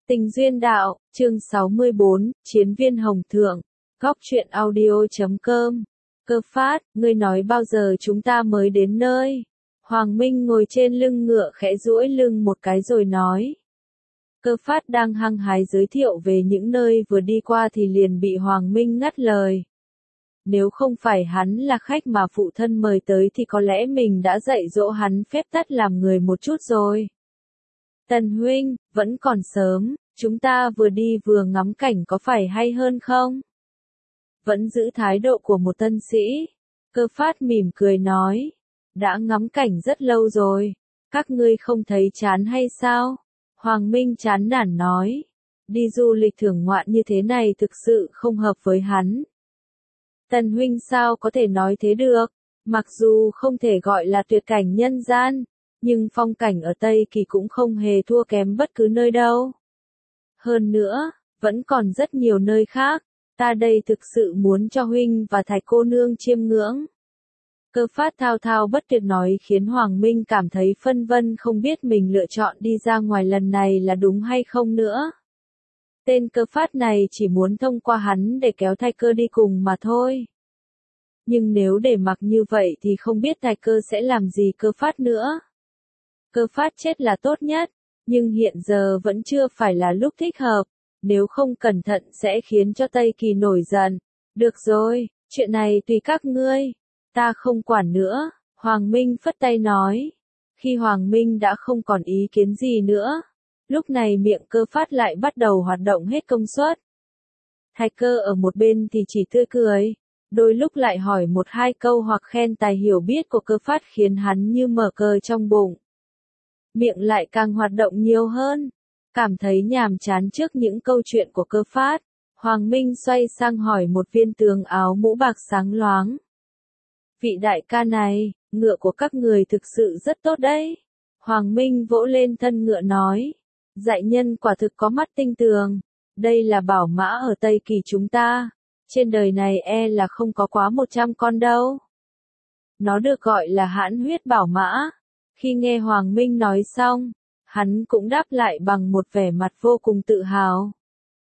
Tình duyên đạo, chương 64, Chiến viên Hồng Thượng, góc truyện audio.com. Cơ phát, ngươi nói bao giờ chúng ta mới đến nơi? Hoàng Minh ngồi trên lưng ngựa khẽ duỗi lưng một cái rồi nói. Cơ phát đang hăng hái giới thiệu về những nơi vừa đi qua thì liền bị Hoàng Minh ngắt lời. Nếu không phải hắn là khách mà phụ thân mời tới thì có lẽ mình đã dạy dỗ hắn phép tắc làm người một chút rồi. Tần huynh, vẫn còn sớm, chúng ta vừa đi vừa ngắm cảnh có phải hay hơn không? Vẫn giữ thái độ của một tân sĩ. Cơ phát mỉm cười nói. Đã ngắm cảnh rất lâu rồi, các ngươi không thấy chán hay sao? Hoàng Minh chán nản nói. Đi du lịch thưởng ngoạn như thế này thực sự không hợp với hắn. Tần huynh sao có thể nói thế được? Mặc dù không thể gọi là tuyệt cảnh nhân gian, nhưng phong cảnh ở Tây Kỳ cũng không hề thua kém bất cứ nơi đâu. Hơn nữa, vẫn còn rất nhiều nơi khác, ta đây thực sự muốn cho huynh và Thạch cô nương chiêm ngưỡng. Cơ phát thao thao bất tuyệt nói khiến Hoàng Minh cảm thấy phân vân không biết mình lựa chọn đi ra ngoài lần này là đúng hay không nữa. Tên Cơ phát này chỉ muốn thông qua hắn để kéo Thạch Cơ đi cùng mà thôi. Nhưng nếu để mặc như vậy thì không biết Thạch Cơ sẽ làm gì Cơ phát nữa. Cơ phát chết là tốt nhất, nhưng hiện giờ vẫn chưa phải là lúc thích hợp, nếu không cẩn thận sẽ khiến cho Tây Kỳ nổi giận. Được rồi, chuyện này tùy các ngươi, ta không quản nữa, Hoàng Minh phất tay nói. Khi Hoàng Minh đã không còn ý kiến gì nữa, lúc này miệng Cơ phát lại bắt đầu hoạt động hết công suất. Thạch Cơ ở một bên thì chỉ tươi cười, đôi lúc lại hỏi một hai câu hoặc khen tài hiểu biết của Cơ phát khiến hắn như mở cờ trong bụng. Miệng lại càng hoạt động nhiều hơn. Cảm thấy nhàm chán trước những câu chuyện của Cơ phát, Hoàng Minh xoay sang hỏi một viên tướng áo mũ bạc sáng loáng. Vị đại ca này, ngựa của các người thực sự rất tốt đấy. Hoàng Minh vỗ lên thân ngựa nói. Dạy nhân quả thực có mắt tinh tường. Đây là bảo mã ở Tây Kỳ chúng ta. Trên đời này e là không có quá 100 con đâu. Nó được gọi là hãn huyết bảo mã. Khi nghe Hoàng Minh nói xong, hắn cũng đáp lại bằng một vẻ mặt vô cùng tự hào.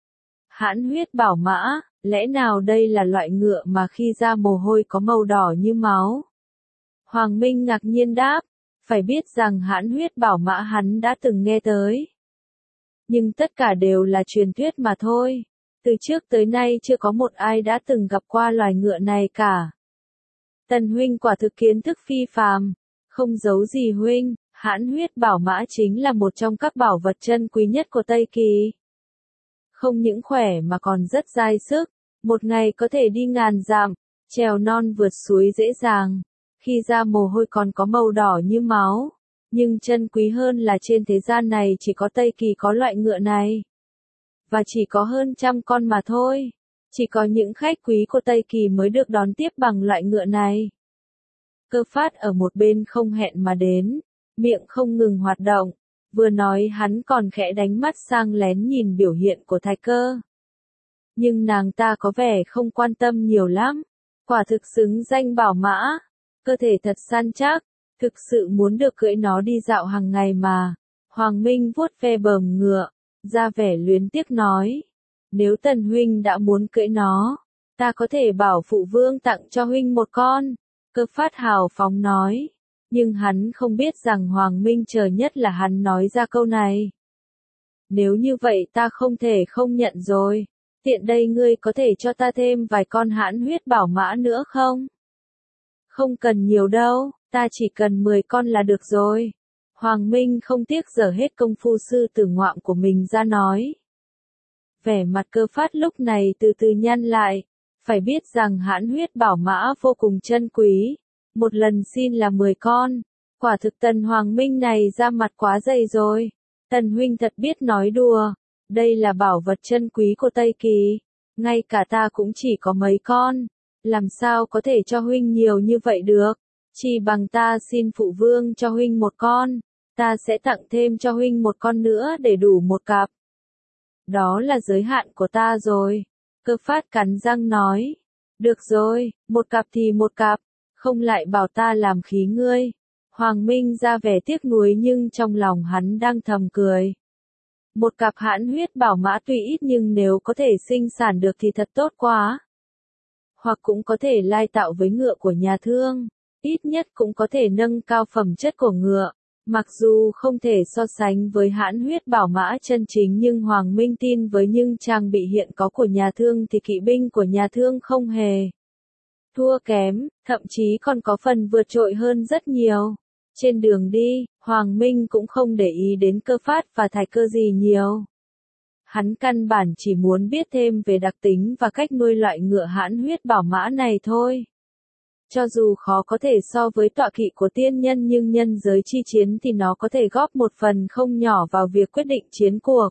Hãn huyết bảo mã, lẽ nào đây là loại ngựa mà khi ra mồ hôi có màu đỏ như máu? Hoàng Minh ngạc nhiên đáp, phải biết rằng hãn huyết bảo mã hắn đã từng nghe tới. Nhưng tất cả đều là truyền thuyết mà thôi, từ trước tới nay chưa có một ai đã từng gặp qua loài ngựa này cả. Tần huynh quả thực kiến thức phi phàm. Không giấu gì huynh, hãn huyết bảo mã chính là một trong các bảo vật chân quý nhất của Tây Kỳ. Không những khỏe mà còn rất dai sức, một ngày có thể đi ngàn dặm, trèo non vượt suối dễ dàng, khi ra mồ hôi còn có màu đỏ như máu. Nhưng chân quý hơn là trên thế gian này chỉ có Tây Kỳ có loại ngựa này. Và chỉ có hơn 100 con mà thôi, chỉ có những khách quý của Tây Kỳ mới được đón tiếp bằng loại ngựa này. Cơ phát ở một bên không hẹn mà đến, miệng không ngừng hoạt động, vừa nói hắn còn khẽ đánh mắt sang lén nhìn biểu hiện của Thạch Cơ. Nhưng nàng ta có vẻ không quan tâm nhiều lắm, quả thực xứng danh bảo mã, cơ thể thật săn chắc, thực sự muốn được cưỡi nó đi dạo hàng ngày mà. Hoàng Minh vuốt ve bờm ngựa, ra vẻ luyến tiếc nói, nếu Tần huynh đã muốn cưỡi nó, ta có thể bảo phụ vương tặng cho huynh một con. Cơ phát hào phóng nói, nhưng hắn không biết rằng Hoàng Minh chờ nhất là hắn nói ra câu này. Nếu như vậy ta không thể không nhận rồi, tiện đây ngươi có thể cho ta thêm vài con hãn huyết bảo mã nữa không? Không cần nhiều đâu, ta chỉ cần 10 con là được rồi. Hoàng Minh không tiếc dở hết công phu sư tử ngoạm của mình ra nói. Vẻ mặt Cơ phát lúc này từ từ nhăn lại. Phải biết rằng hãn huyết bảo mã vô cùng chân quý, một lần xin là 10 con, quả thực Tần Hoàng Minh này ra mặt quá dày rồi. Tần huynh thật biết nói đùa, đây là bảo vật chân quý của Tây Kỳ, ngay cả ta cũng chỉ có mấy con, làm sao có thể cho huynh nhiều như vậy được, chỉ bằng ta xin phụ vương cho huynh một con, ta sẽ tặng thêm cho huynh một con nữa để đủ một cặp. Đó là giới hạn của ta rồi. Cơ phát cắn răng nói, được rồi, một cặp thì một cặp, không lại bảo ta làm khí ngươi. Hoàng Minh ra vẻ tiếc nuối nhưng trong lòng hắn đang thầm cười. Một cặp hãn huyết bảo mã tuy ít nhưng nếu có thể sinh sản được thì thật tốt quá. Hoặc cũng có thể lai tạo với ngựa của nhà thương. Ít nhất cũng có thể nâng cao phẩm chất của ngựa. Mặc dù không thể so sánh với hãn huyết bảo mã chân chính nhưng Hoàng Minh tin với những trang bị hiện có của nhà thương thì kỵ binh của nhà thương không hề thua kém, thậm chí còn có phần vượt trội hơn rất nhiều. Trên đường đi, Hoàng Minh cũng không để ý đến Cơ Phát và Thạch Cơ gì nhiều. Hắn căn bản chỉ muốn biết thêm về đặc tính và cách nuôi loại ngựa hãn huyết bảo mã này thôi. Cho dù khó có thể so với tọa kỵ của tiên nhân nhưng nhân giới chi chiến thì nó có thể góp một phần không nhỏ vào việc quyết định chiến cuộc.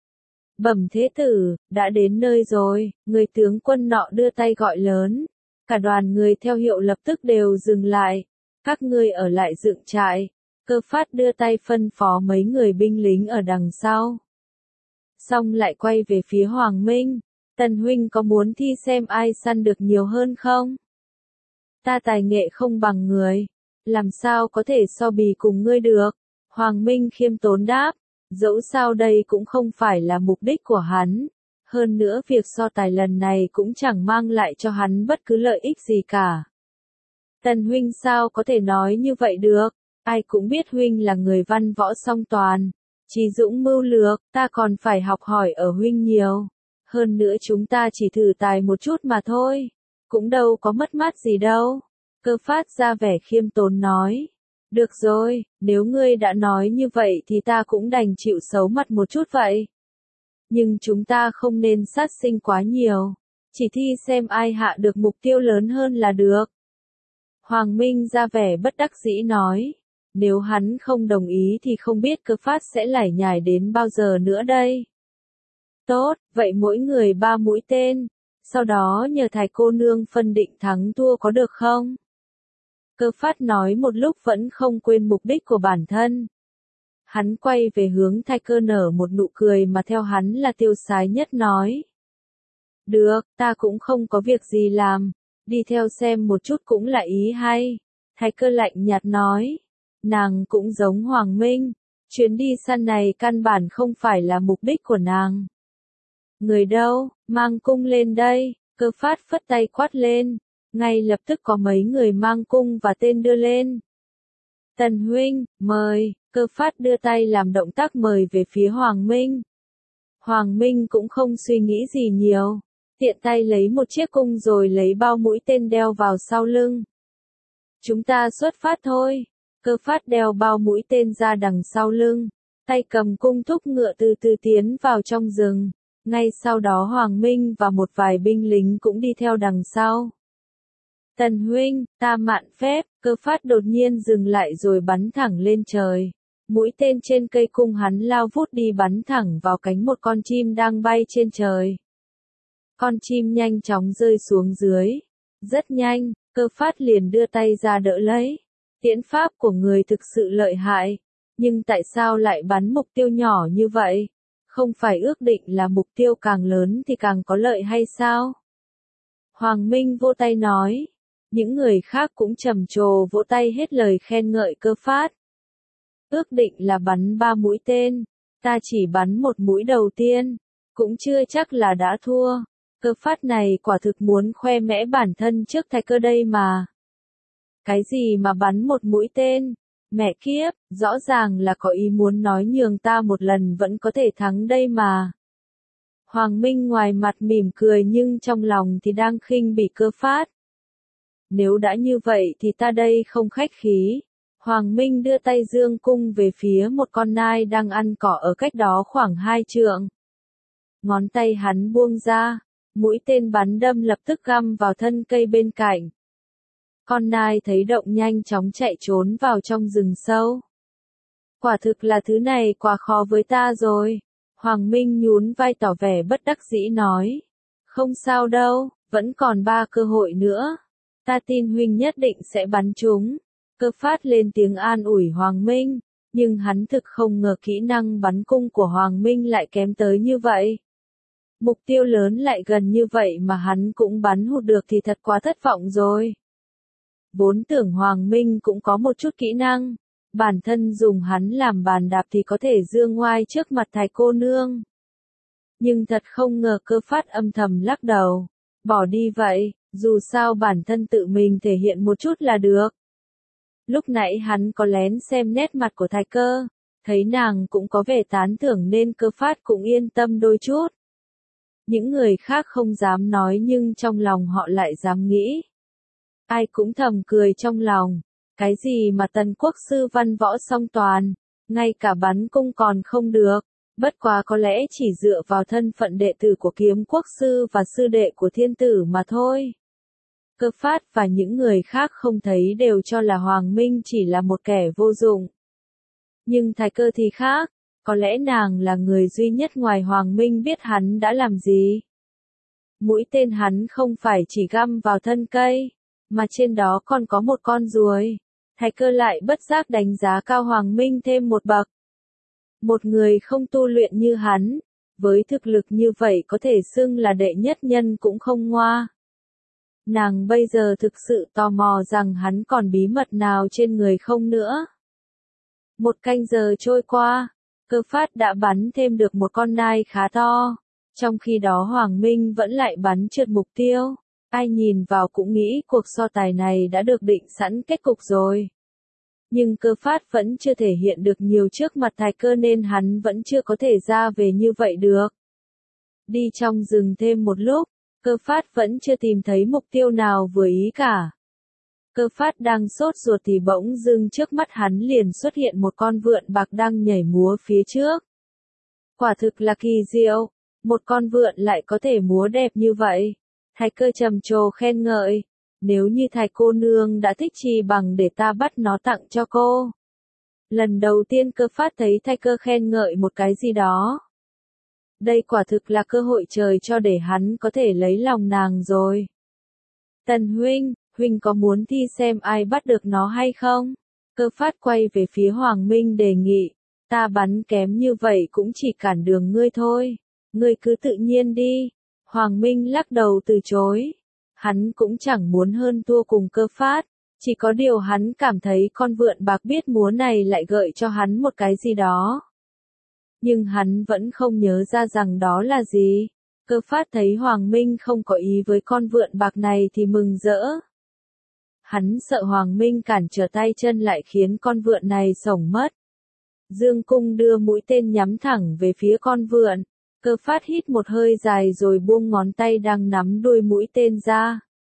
Bẩm thế tử, đã đến nơi rồi, người tướng quân nọ đưa tay gọi lớn. Cả đoàn người theo hiệu lập tức đều dừng lại. Các ngươi ở lại dựng trại. Cơ Phát đưa tay phân phó mấy người binh lính ở đằng sau. Xong lại quay về phía Hoàng Minh. Tần huynh có muốn thi xem ai săn được nhiều hơn không? Ta tài nghệ không bằng người. Làm sao có thể so bì cùng ngươi được? Hoàng Minh khiêm tốn đáp. Dẫu sao đây cũng không phải là mục đích của hắn. Hơn nữa việc so tài lần này cũng chẳng mang lại cho hắn bất cứ lợi ích gì cả. Tần huynh sao có thể nói như vậy được? Ai cũng biết huynh là người văn võ song toàn. Trí dũng mưu lược, ta còn phải học hỏi ở huynh nhiều. Hơn nữa chúng ta chỉ thử tài một chút mà thôi. Cũng đâu có mất mát gì đâu. Cơ Phát ra vẻ khiêm tốn nói. Được rồi, nếu ngươi đã nói như vậy thì ta cũng đành chịu xấu mặt một chút vậy. Nhưng chúng ta không nên sát sinh quá nhiều. Chỉ thi xem ai hạ được mục tiêu lớn hơn là được. Hoàng Minh ra vẻ bất đắc dĩ nói. Nếu hắn không đồng ý thì không biết Cơ Phát sẽ lải nhải đến bao giờ nữa đây. Tốt, vậy mỗi người 3 mũi tên. Sau đó nhờ Thái cô nương phân định thắng thua có được không? Cơ Phát nói một lúc vẫn không quên mục đích của bản thân. Hắn quay về hướng Thái Cơ nở một nụ cười mà theo hắn là tiêu sái nhất nói. Được, ta cũng không có việc gì làm. Đi theo xem một chút cũng là ý hay. Thái Cơ lạnh nhạt nói. Nàng cũng giống Hoàng Minh. Chuyến đi săn này căn bản không phải là mục đích của nàng. Người đâu, mang cung lên đây. Cơ Phát phất tay quát lên. Ngay lập tức có mấy người mang cung và tên đưa lên. Tần huynh, mời. Cơ Phát đưa tay làm động tác mời về phía Hoàng Minh. Hoàng Minh cũng không suy nghĩ gì nhiều. Tiện tay lấy một chiếc cung rồi lấy bao mũi tên đeo vào sau lưng. Chúng ta xuất phát thôi. Cơ Phát đeo bao mũi tên ra đằng sau lưng. Tay cầm cung thúc ngựa từ từ tiến vào trong rừng. Ngay sau đó Hoàng Minh và một vài binh lính cũng đi theo đằng sau. Tần huynh, ta mạn phép. Cơ Phát đột nhiên dừng lại rồi bắn thẳng lên trời. Mũi tên trên cây cung hắn lao vút đi bắn thẳng vào cánh một con chim đang bay trên trời. Con chim nhanh chóng rơi xuống dưới. Rất nhanh, Cơ Phát liền đưa tay ra đỡ lấy. Tiễn pháp của người thực sự lợi hại. Nhưng tại sao lại bắn mục tiêu nhỏ như vậy? Không phải ước định là mục tiêu càng lớn thì càng có lợi hay sao? Hoàng Minh vô tay nói. Những người khác cũng trầm trồ vỗ tay hết lời khen ngợi Cơ Phát. Ước định là bắn 3 mũi tên. Ta chỉ bắn một mũi đầu tiên. Cũng chưa chắc là đã thua. Cơ Phát này quả thực muốn khoe mẽ bản thân trước Thái Cơ đây mà. Cái gì mà bắn một mũi tên? Mẹ kiếp, rõ ràng là có ý muốn nói nhường ta một lần vẫn có thể thắng đây mà. Hoàng Minh ngoài mặt mỉm cười nhưng trong lòng thì đang khinh bỉ Cơ Phát. Nếu đã như vậy thì ta đây không khách khí. Hoàng Minh đưa tay dương cung về phía một con nai đang ăn cỏ ở cách đó khoảng 2 trượng. Ngón tay hắn buông ra, mũi tên bắn đâm lập tức găm vào thân cây bên cạnh. Con nai thấy động nhanh chóng chạy trốn vào trong rừng sâu. Quả thực là thứ này quá khó với ta rồi. Hoàng Minh nhún vai tỏ vẻ bất đắc dĩ nói. Không sao đâu, vẫn còn 3 cơ hội nữa. Ta tin huynh nhất định sẽ bắn chúng. Cơ Phát lên tiếng an ủi Hoàng Minh. Nhưng hắn thực không ngờ kỹ năng bắn cung của Hoàng Minh lại kém tới như vậy. Mục tiêu lớn lại gần như vậy mà hắn cũng bắn hụt được thì thật quá thất vọng rồi. Vốn tưởng Hoàng Minh cũng có một chút kỹ năng, Bản thân dùng hắn làm bàn đạp thì có thể dương ngoai trước mặt thái cô nương. Nhưng thật không ngờ Cơ Phát âm thầm lắc đầu. Bỏ đi vậy, dù sao bản thân tự mình thể hiện một chút là được. Lúc nãy hắn có lén xem nét mặt của Thái Cơ, thấy nàng cũng có vẻ tán thưởng nên Cơ Phát cũng yên tâm đôi chút. Những người khác không dám nói nhưng trong lòng họ lại dám nghĩ. Ai cũng thầm cười trong lòng, cái gì mà Tần quốc sư văn võ song toàn, ngay cả bắn cung còn không được, bất quá có lẽ chỉ dựa vào thân phận đệ tử của Kiếm quốc sư và sư đệ của thiên tử mà thôi. Cơ Phát và những người khác không thấy đều cho là Hoàng Minh chỉ là một kẻ vô dụng. Nhưng Thái Cơ thì khác, có lẽ nàng là người duy nhất ngoài Hoàng Minh biết hắn đã làm gì. Mũi tên hắn không phải chỉ găm vào thân cây, mà trên đó còn có một con ruồi. Thái Cơ lại bất giác đánh giá cao Hoàng Minh thêm một bậc. Một người không tu luyện như hắn, với thực lực như vậy có thể xưng là đệ nhất nhân cũng không ngoa. Nàng bây giờ thực sự tò mò rằng hắn còn bí mật nào trên người không nữa. Một canh giờ trôi qua, Cơ Phát đã bắn thêm được một con nai khá to. Trong khi đó Hoàng Minh vẫn lại bắn trượt mục tiêu. Ai nhìn vào cũng nghĩ cuộc so tài này đã được định sẵn kết cục rồi. Nhưng Cơ Phát vẫn chưa thể hiện được nhiều trước mặt Thái Cơ nên hắn vẫn chưa có thể ra về như vậy được. Đi trong rừng thêm một lúc, Cơ Phát vẫn chưa tìm thấy mục tiêu nào vừa ý cả. Cơ Phát đang sốt ruột thì bỗng dưng trước mắt hắn liền xuất hiện một con vượn bạc đang nhảy múa phía trước. Quả thực là kỳ diệu, một con vượn lại có thể múa đẹp như vậy. Thái Cơ trầm trồ khen ngợi, nếu như Thái cô nương đã thích chi bằng để ta bắt nó tặng cho cô. Lần đầu tiên Cơ Phát thấy Thái Cơ khen ngợi một cái gì đó. Đây quả thực là cơ hội trời cho để hắn có thể lấy lòng nàng rồi. Tần huynh, huynh có muốn thi xem ai bắt được nó hay không? Cơ Phát quay về phía Hoàng Minh đề nghị, ta bắn kém như vậy cũng chỉ cản đường ngươi thôi, ngươi cứ tự nhiên đi. Hoàng Minh lắc đầu từ chối, hắn cũng chẳng muốn hơn thua cùng Cơ Phát, chỉ có điều hắn cảm thấy con vượn bạc biết múa này lại gợi cho hắn một cái gì đó. Nhưng hắn vẫn không nhớ ra rằng đó là gì. Cơ Phát thấy Hoàng Minh không có ý với con vượn bạc này thì mừng rỡ. Hắn sợ Hoàng Minh cản trở tay chân lại khiến con vượn này sổng mất. Dương Cung đưa mũi tên nhắm thẳng về phía con vượn. Cơ Phát hít một hơi dài rồi buông ngón tay đang nắm đuôi mũi tên ra.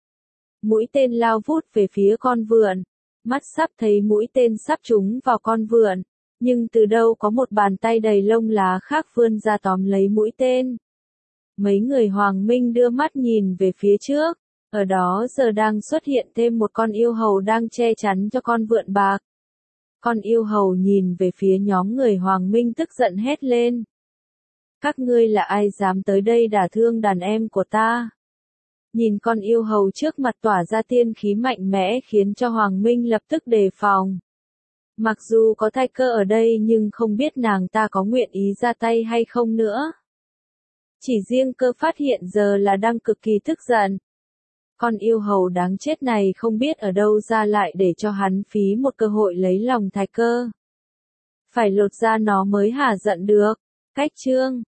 Mũi tên lao vút về phía con vượn. Mắt sắp thấy mũi tên sắp trúng vào con vượn. Nhưng từ đâu có một bàn tay đầy lông lá khác vươn ra tóm lấy mũi tên. Mấy người Hoàng Minh đưa mắt nhìn về phía trước. Ở đó giờ đang xuất hiện thêm một con yêu hầu đang che chắn cho con vượn bạc. Con yêu hầu nhìn về phía nhóm người Hoàng Minh tức giận hét lên. Các ngươi là ai dám tới đây đả thương đàn em của ta? Nhìn con yêu hầu trước mặt tỏa ra tiên khí mạnh mẽ khiến cho Hoàng Minh lập tức đề phòng. Mặc dù có Thái Cơ ở đây nhưng không biết nàng ta có nguyện ý ra tay hay không nữa. Chỉ riêng Cơ Phát hiện giờ là đang cực kỳ tức giận. Con yêu hầu đáng chết này không biết ở đâu ra lại để cho hắn phí một cơ hội lấy lòng Thái Cơ. Phải lột ra nó mới hả giận được. Cách chương